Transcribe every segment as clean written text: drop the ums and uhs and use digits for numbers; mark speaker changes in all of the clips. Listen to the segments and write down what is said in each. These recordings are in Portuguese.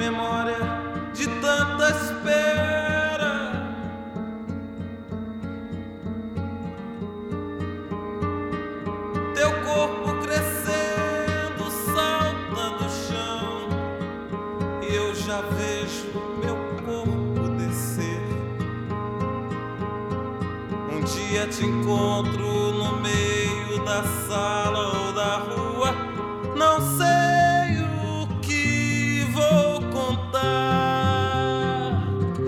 Speaker 1: memória de tanta espera. Teu corpo crescendo salta do chão e eu já vejo meu corpo descer. Um dia te encontro no meio da sala ou da rua, não sei o que vou contar.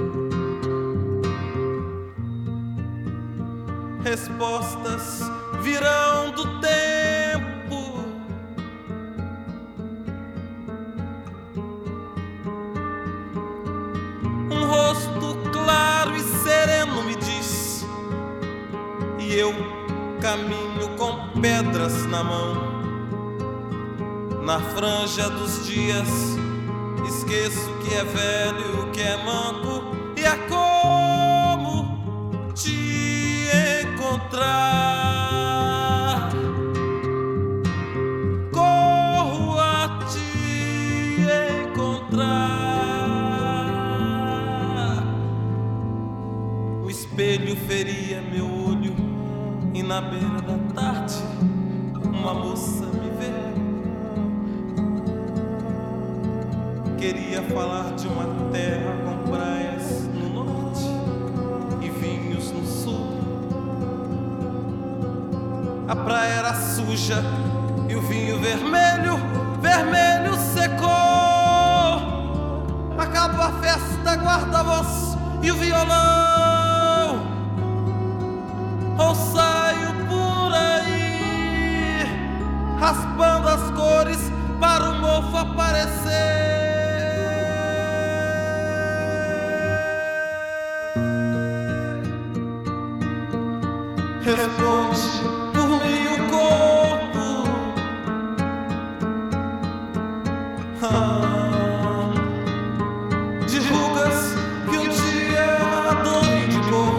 Speaker 1: Respostas virão do tempo. Um rosto claro e sereno me diz, e eu caminho com pedras na mão. Na franja dos dias esqueço que é velho, que é manco, e é como te encontrar. Corro a te encontrar. O espelho feria meu olho e na beira da tarde uma moça me vê. Queria falar de uma terra com praias no norte e vinhos no sul. A praia era suja e o vinho vermelho, vermelho secou. Acabou a festa, guarda-voz e o violão. Ou saio por aí raspando as cores para o mofo aparecer. Responde por mim o corpo, de rugas que um dia a dor indicou.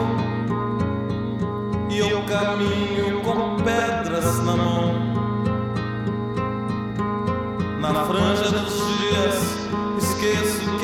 Speaker 1: E eu caminho com pedras na mão. Na franja dos dias esqueço